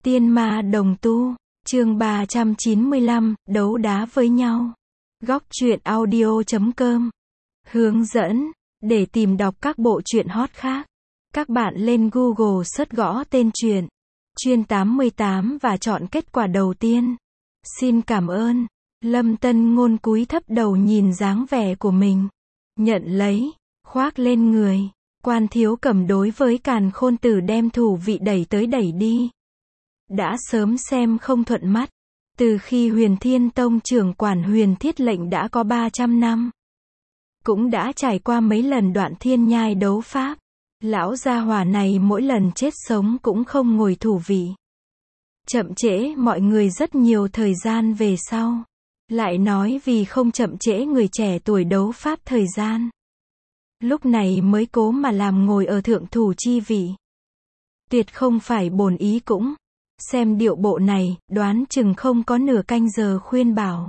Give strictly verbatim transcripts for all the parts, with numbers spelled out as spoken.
Tiên ma đồng tu, chương ba trăm chín mươi lăm, đấu đá với nhau. Góc truyện audio chấm com. Hướng dẫn, để tìm đọc các bộ truyện hot khác. Các bạn lên Google search gõ tên truyện, Chuyên tám mươi tám và chọn kết quả đầu tiên. Xin cảm ơn. Lâm Tân Ngôn cúi thấp đầu nhìn dáng vẻ của mình. Nhận lấy, khoác lên người. Quan Thiếu Cầm đối với Càn Khôn Tử đem thủ vị đẩy tới đẩy đi. Đã sớm xem không thuận mắt. Từ khi Huyền Thiên Tông trưởng quản Huyền Thiết lệnh đã có ba trăm năm. Cũng đã trải qua mấy lần đoạn thiên nhai đấu pháp. Lão gia hỏa này mỗi lần chết sống cũng không ngồi thủ vị. Chậm trễ mọi người rất nhiều thời gian về sau. Lại nói vì không chậm trễ người trẻ tuổi đấu pháp thời gian. Lúc này mới cố mà làm ngồi ở thượng thủ chi vị. Tuyệt không phải bổn ý cũng. Xem điệu bộ này, đoán chừng không có nửa canh giờ khuyên bảo.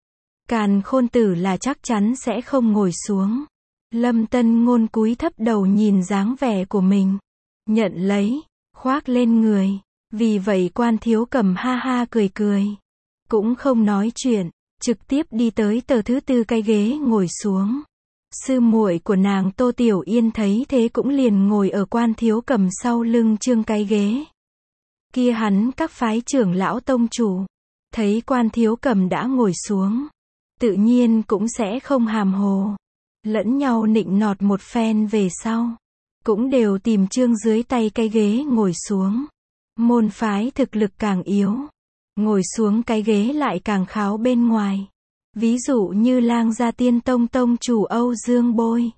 Càn Khôn Tử là chắc chắn sẽ không ngồi xuống. Lâm Tân Ngôn cúi thấp đầu nhìn dáng vẻ của mình. Nhận lấy, khoác lên người. Vì vậy Quan Thiếu Cầm ha ha cười cười. Cũng không nói chuyện, trực tiếp đi tới tờ thứ tư cái ghế ngồi xuống. Sư muội của nàng Tô Tiểu Yên thấy thế cũng liền ngồi ở Quan Thiếu Cầm sau lưng trương cái ghế. Kia hắn các phái trưởng lão tông chủ. Thấy Quan Thiếu Cầm đã ngồi xuống. Tự nhiên cũng sẽ không hàm hồ. Lẫn nhau nịnh nọt một phen về sau. Cũng đều tìm trương dưới tay cái ghế ngồi xuống. Môn phái thực lực càng yếu. Ngồi xuống cái ghế lại càng kháo bên ngoài. Ví dụ như Lang Gia Tiên Tông tông chủ Âu Dương Bôi.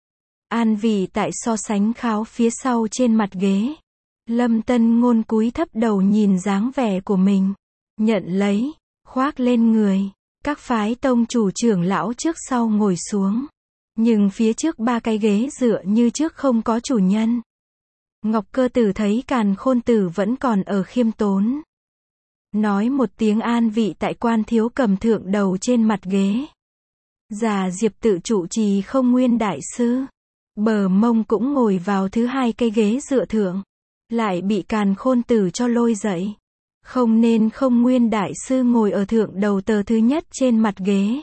An vị tại so sánh kháo phía sau trên mặt ghế. Lâm Tân Ngôn cúi thấp đầu nhìn dáng vẻ của mình. Nhận lấy, khoác lên người. Các phái tông chủ trưởng lão trước sau ngồi xuống. Nhưng phía trước ba cái ghế dựa như trước không có chủ nhân. Ngọc Cơ Tử thấy Càn Khôn Tử vẫn còn ở khiêm tốn. Nói một tiếng an vị tại Quan Thiếu Cầm thượng đầu trên mặt ghế. Già Diệp tự trụ trì Không Nguyên đại sư. Bờ mông cũng ngồi vào thứ hai cây ghế dựa thượng. Lại bị Càn Khôn Tử cho lôi dậy. Không nên Không Nguyên đại sư ngồi ở thượng đầu tờ thứ nhất trên mặt ghế.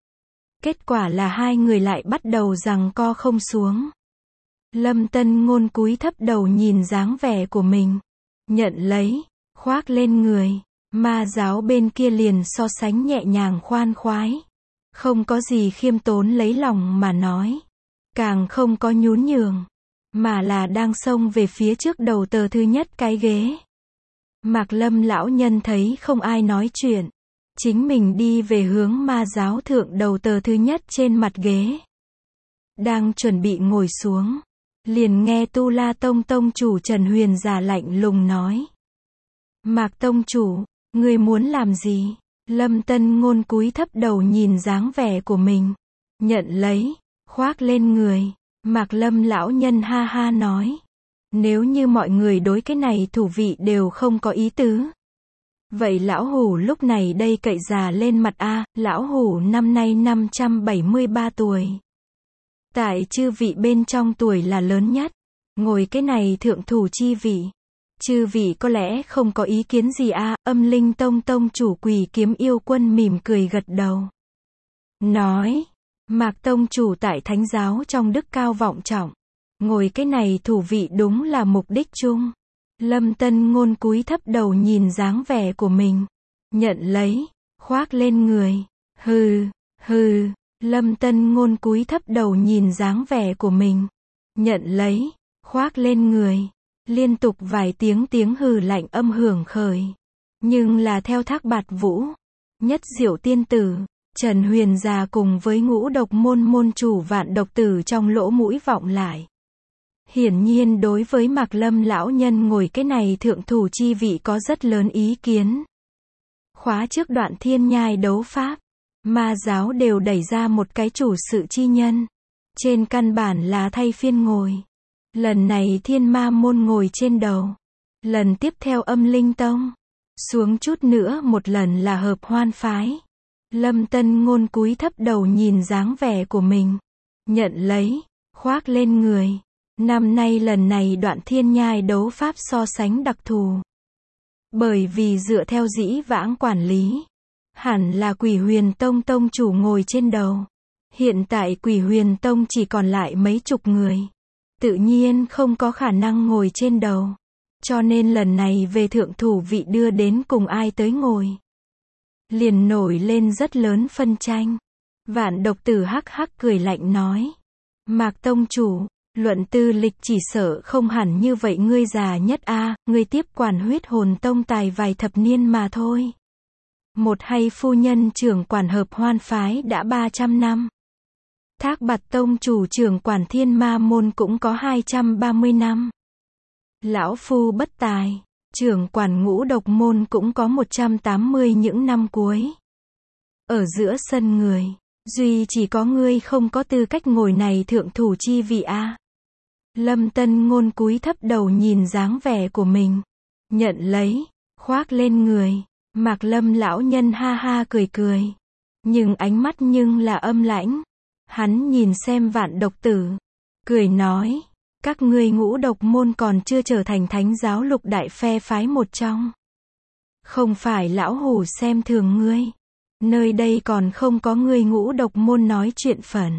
Kết quả là hai người lại bắt đầu giằng co không xuống. Lâm Tân Ngôn cúi thấp đầu nhìn dáng vẻ của mình. Nhận lấy, khoác lên người. Ma giáo bên kia liền so sánh nhẹ nhàng khoan khoái. Không có gì khiêm tốn lấy lòng mà nói. Càng không có nhún nhường. Mà là đang xông về phía trước đầu tờ thứ nhất cái ghế. Mạc Lâm lão nhân thấy không ai nói chuyện. Chính mình đi về hướng ma giáo thượng đầu tờ thứ nhất trên mặt ghế. Đang chuẩn bị ngồi xuống. Liền nghe Tu La Tông tông chủ Trần Huyền già lạnh lùng nói. Mạc tông chủ, ngươi muốn làm gì? Lâm Tân Ngôn cúi thấp đầu nhìn dáng vẻ của mình. Nhận lấy, khoác lên người. Mạc Lâm lão nhân ha ha nói. Nếu như mọi người đối cái này thủ vị đều không có ý tứ. Vậy lão hủ lúc này đây cậy già lên mặt a, lão hủ năm nay năm trăm bảy mươi ba tuổi. Tại chư vị bên trong tuổi là lớn nhất. Ngồi cái này thượng thủ chi vị. Chư vị có lẽ không có ý kiến gì a, Âm Linh Tông tông chủ Quỷ Kiếm Yêu Quân mỉm cười gật đầu. Nói, Mạc tông chủ tại thánh giáo trong đức cao vọng trọng. Ngồi cái này thủ vị đúng là mục đích chung. Lâm Tân Ngôn cúi thấp đầu nhìn dáng vẻ của mình. Nhận lấy, khoác lên người. Hừ, hừ, Lâm Tân Ngôn cúi thấp đầu nhìn dáng vẻ của mình. Nhận lấy, khoác lên người. Liên tục vài tiếng tiếng hừ lạnh âm hưởng khởi. Nhưng là theo Thác Bạt Vũ, Nhất Diệu Tiên Tử, Trần Huyền già cùng với Ngũ Độc môn môn chủ Vạn Độc Tử trong lỗ mũi vọng lại. Hiển nhiên đối với Mạc Lâm lão nhân ngồi cái này thượng thủ chi vị có rất lớn ý kiến. Khóa trước đoạn thiên nhai đấu pháp, ma giáo đều đẩy ra một cái chủ sự chi nhân. Trên căn bản là thay phiên ngồi. Lần này Thiên Ma môn ngồi trên đầu. Lần tiếp theo Âm Linh Tông. Xuống chút nữa một lần là Hợp Hoan phái. Lâm Tân Ngôn cúi thấp đầu nhìn dáng vẻ của mình. Nhận lấy, khoác lên người. Năm nay lần này đoạn thiên nhai đấu pháp so sánh đặc thù. Bởi vì dựa theo dĩ vãng quản lý, hẳn là Quỷ Huyền Tông tông chủ ngồi trên đầu. Hiện tại Quỷ Huyền Tông chỉ còn lại mấy chục người. Tự nhiên không có khả năng ngồi trên đầu. Cho nên lần này về thượng thủ vị đưa đến cùng ai tới ngồi. Liền nổi lên rất lớn phân tranh. Vạn độc tử hắc hắc cười lạnh nói. Mạc tông chủ, luận tư lịch chỉ sợ không hẳn như vậy, ngươi già nhất a, ngươi tiếp quản huyết hồn tông tài vài thập niên mà thôi. Một hay phu nhân trưởng quản hợp hoan phái đã ba trăm năm. Thác Bạt tông chủ trưởng quản thiên ma môn cũng có hai trăm ba mươi năm. Lão phu bất tài, trưởng quản ngũ độc môn cũng có một trăm tám mươi những năm cuối. Ở giữa sân người, duy chỉ có ngươi không có tư cách ngồi này thượng thủ chi vị a. Lâm Tân Ngôn cúi thấp đầu nhìn dáng vẻ của mình, nhận lấy, khoác lên người. Mạc Lâm lão nhân ha ha cười cười, nhưng ánh mắt nhưng là âm lãnh. Hắn nhìn xem Vạn độc tử, cười nói, các ngươi ngũ độc môn còn chưa trở thành thánh giáo lục đại phe phái một trong. Không phải lão hủ xem thường ngươi, nơi đây còn không có ngươi ngũ độc môn nói chuyện phần.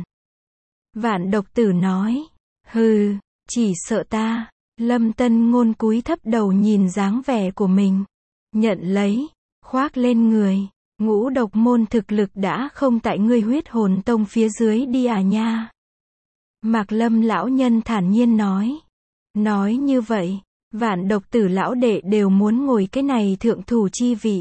Vạn độc tử nói, hừ, chỉ sợ ta. Lâm Tân Ngôn cúi thấp đầu nhìn dáng vẻ của mình, nhận lấy, khoác lên người. Ngũ độc môn thực lực đã không tại ngươi huyết hồn tông phía dưới đi à nha. Mạc Lâm lão nhân thản nhiên nói. Nói như vậy, Vạn độc tử lão đệ đều muốn ngồi cái này thượng thủ chi vị.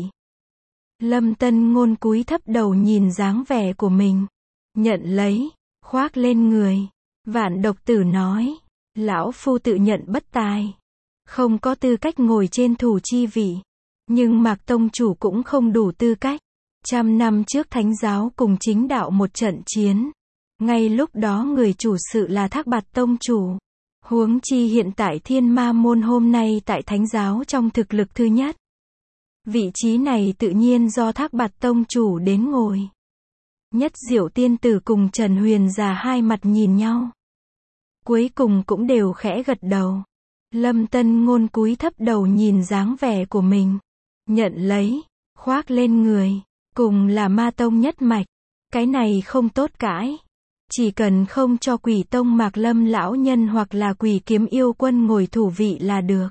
Lâm Tân Ngôn cúi thấp đầu nhìn dáng vẻ của mình, nhận lấy, khoác lên người. Vạn độc tử nói, lão phu tự nhận bất tài, không có tư cách ngồi trên thủ chi vị. Nhưng Mạc tông chủ cũng không đủ tư cách. Trăm năm trước thánh giáo cùng chính đạo một trận chiến. Ngay lúc đó người chủ sự là Thác Bạt tông chủ. Huống chi hiện tại thiên ma môn hôm nay tại thánh giáo trong thực lực thứ nhất. Vị trí này tự nhiên do Thác Bạt tông chủ đến ngồi. Nhất Diệu tiên tử cùng Trần Huyền già hai mặt nhìn nhau. Cuối cùng cũng đều khẽ gật đầu. Lâm Tân Ngôn cúi thấp đầu nhìn dáng vẻ của mình, nhận lấy, khoác lên người. Cùng là ma tông nhất mạch, cái này không tốt cãi. Chỉ cần không cho Quỷ tông Mạc Lâm lão nhân hoặc là Quỷ kiếm yêu quân ngồi thủ vị là được.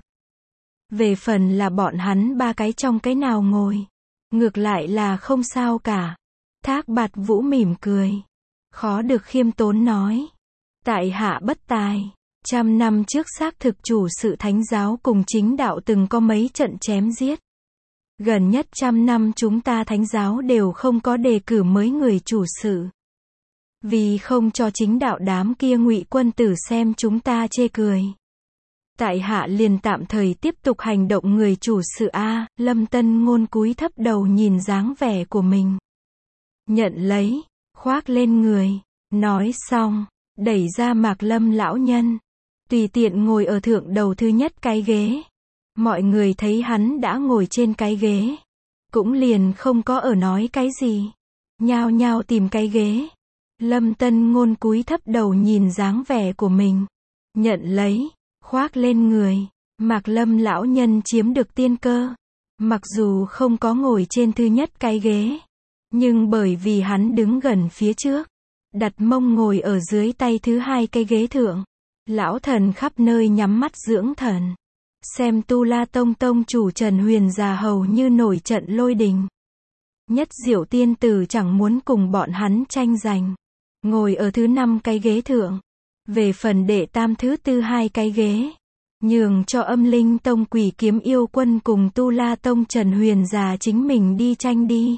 Về phần là bọn hắn ba cái trong cái nào ngồi, ngược lại là không sao cả. Thác Bạt Vũ mỉm cười, khó được khiêm tốn nói, tại hạ bất tài. Trăm năm trước xác thực chủ sự thánh giáo cùng chính đạo từng có mấy trận chém giết. Gần nhất trăm năm chúng ta thánh giáo đều không có đề cử mới người chủ sự. Vì không cho chính đạo đám kia ngụy quân tử xem chúng ta chê cười. Tại hạ liền tạm thời tiếp tục hành động người chủ sự a. Lâm Tân Ngôn cúi thấp đầu nhìn dáng vẻ của mình, nhận lấy, khoác lên người. Nói xong, đẩy ra Mạc Lâm lão nhân, tùy tiện ngồi ở thượng đầu thứ nhất cái ghế. Mọi người thấy hắn đã ngồi trên cái ghế, cũng liền không có ở nói cái gì, nhao nhao tìm cái ghế. Lâm Tân Ngôn cúi thấp đầu nhìn dáng vẻ của mình, nhận lấy, khoác lên người. Mạc Lâm lão nhân chiếm được tiên cơ, mặc dù không có ngồi trên thứ nhất cái ghế, nhưng bởi vì hắn đứng gần phía trước, đặt mông ngồi ở dưới tay thứ hai cái ghế thượng. Lão thần khắp nơi nhắm mắt dưỡng thần. Xem Tu La Tông tông chủ Trần Huyền già hầu như nổi trận lôi đình. Nhất Diệu tiên tử chẳng muốn cùng bọn hắn tranh giành, ngồi ở thứ năm cái ghế thượng. Về phần đệ tam thứ tư hai cái ghế, nhường cho Âm Linh Tông Quỷ kiếm yêu quân cùng Tu La Tông Trần Huyền già chính mình đi tranh đi.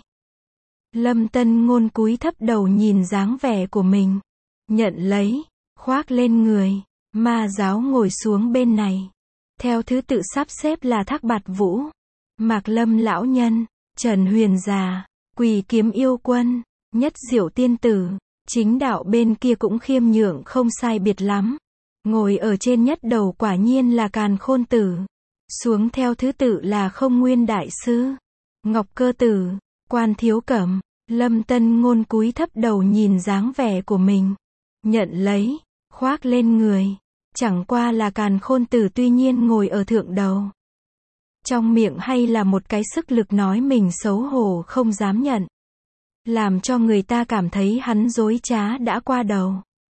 Lâm Tân Ngôn cúi thấp đầu nhìn dáng vẻ của mình, nhận lấy, khoác lên người. Ma giáo ngồi xuống bên này. Theo thứ tự sắp xếp là Thác Bạt Vũ, Mạc Lâm lão nhân, Trần Huyền già, Quỷ kiếm yêu quân, Nhất Diệu tiên tử. Chính đạo bên kia cũng khiêm nhượng không sai biệt lắm. Ngồi ở trên nhất đầu quả nhiên là Càn Khôn tử. Xuống theo thứ tự là Không Nguyên đại sư, Ngọc Cơ tử, Quan Thiếu Cẩm. Lâm Tân Ngôn cúi thấp đầu nhìn dáng vẻ của mình, nhận lấy, khoác lên người. Chẳng qua là Càn Khôn tử tuy nhiên ngồi ở thượng đầu, trong miệng hay là một cái sức lực nói mình xấu hổ không dám nhận. Làm cho người ta cảm thấy hắn dối trá đã qua đầu.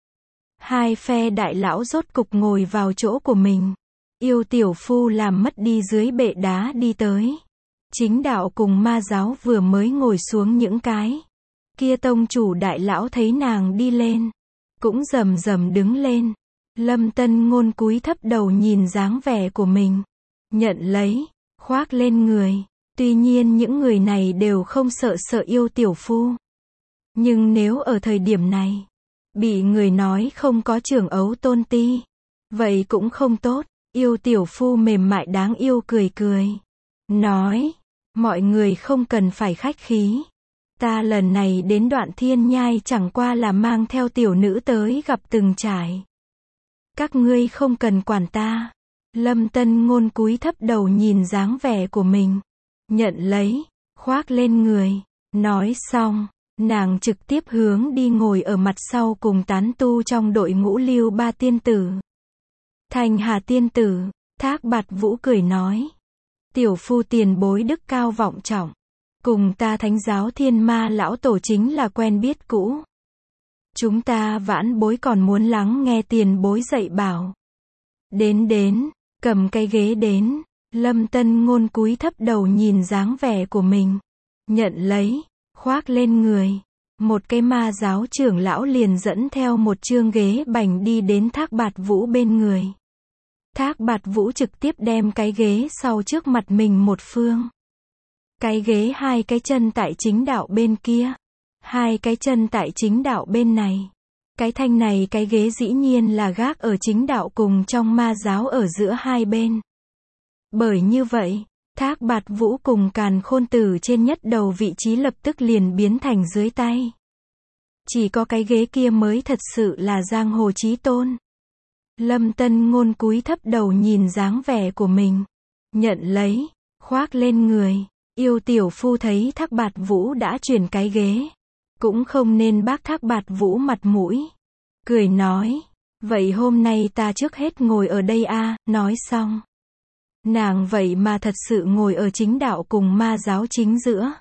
Hai phe đại lão rốt cục ngồi vào chỗ của mình. Yêu tiểu phu làm mất đi dưới bệ đá đi tới. Chính đạo cùng ma giáo vừa mới ngồi xuống những cái. Kia tông chủ đại lão thấy nàng đi lên. Cũng rầm rầm đứng lên. Lâm Tân Ngôn cúi thấp đầu nhìn dáng vẻ của mình. Nhận lấy, khoác lên người. Tuy nhiên những người này đều không sợ sợ yêu tiểu phu. Nhưng nếu ở thời điểm này, bị người nói không có trưởng ấu tôn ti, vậy cũng không tốt. Yêu tiểu phu mềm mại đáng yêu cười cười. Nói, mọi người không cần phải khách khí. Ta lần này đến Đoạn Thiên Nhai chẳng qua là mang theo tiểu nữ tới gặp từng trải. Các ngươi không cần quản ta. Lâm Tân Ngôn cúi thấp đầu nhìn dáng vẻ của mình. Nhận lấy, khoác lên người. Nói xong, nàng trực tiếp hướng đi ngồi ở mặt sau cùng tán tu trong đội ngũ Lưu Ba tiên tử. Thành Hà tiên tử, Thác Bạt Vũ cười nói. Tiểu phu tiền bối đức cao vọng trọng. Cùng ta Thánh giáo Thiên Ma lão tổ chính là quen biết cũ. Chúng ta vãn bối còn muốn lắng nghe tiền bối dạy bảo. Đến đến, cầm cái ghế đến. Lâm Tân Ngôn cúi thấp đầu nhìn dáng vẻ của mình. Nhận lấy, khoác lên người. Một cái ma giáo trưởng lão liền dẫn theo một chương ghế bành đi đến Thác Bạt Vũ bên người. Thác Bạt Vũ trực tiếp đem cái ghế sau trước mặt mình một phương. Cái ghế hai cái chân tại chính đạo bên kia. Hai cái chân tại chính đạo bên này. Cái thanh này cái ghế dĩ nhiên là gác ở chính đạo cùng trong ma giáo ở giữa hai bên. Bởi như vậy, Thác Bạt Vũ cùng Càn Khôn Tử trên nhất đầu vị trí lập tức liền biến thành dưới tay. Chỉ có cái ghế kia mới thật sự là giang hồ chí tôn. Lâm Tân Ngôn cúi thấp đầu nhìn dáng vẻ của mình. Nhận lấy, khoác lên người. Yêu tiểu phu thấy Thác Bạt Vũ đã chuyển cái ghế. Cũng không nên bác Thác Bạt Vũ mặt mũi. Cười nói, vậy hôm nay ta trước hết ngồi ở đây a. Nói xong. Nàng vậy mà thật sự ngồi ở chính đạo cùng ma giáo chính giữa.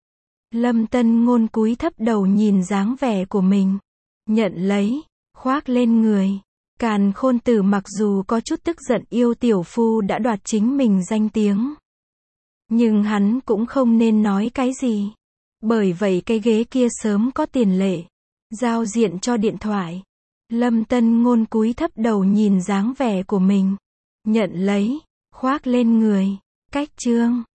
Lâm Tân Ngôn cúi thấp đầu nhìn dáng vẻ của mình. Nhận lấy, khoác lên người. Càn Khôn Tử mặc dù có chút tức giận yêu tiểu phu đã đoạt chính mình danh tiếng. Nhưng hắn cũng không nên nói cái gì. Bởi vậy cái ghế kia sớm có tiền lệ. Giao diện cho điện thoại. Lâm Tân Ngôn cúi thấp đầu nhìn dáng vẻ của mình. Nhận lấy, khoác lên người. Cách chương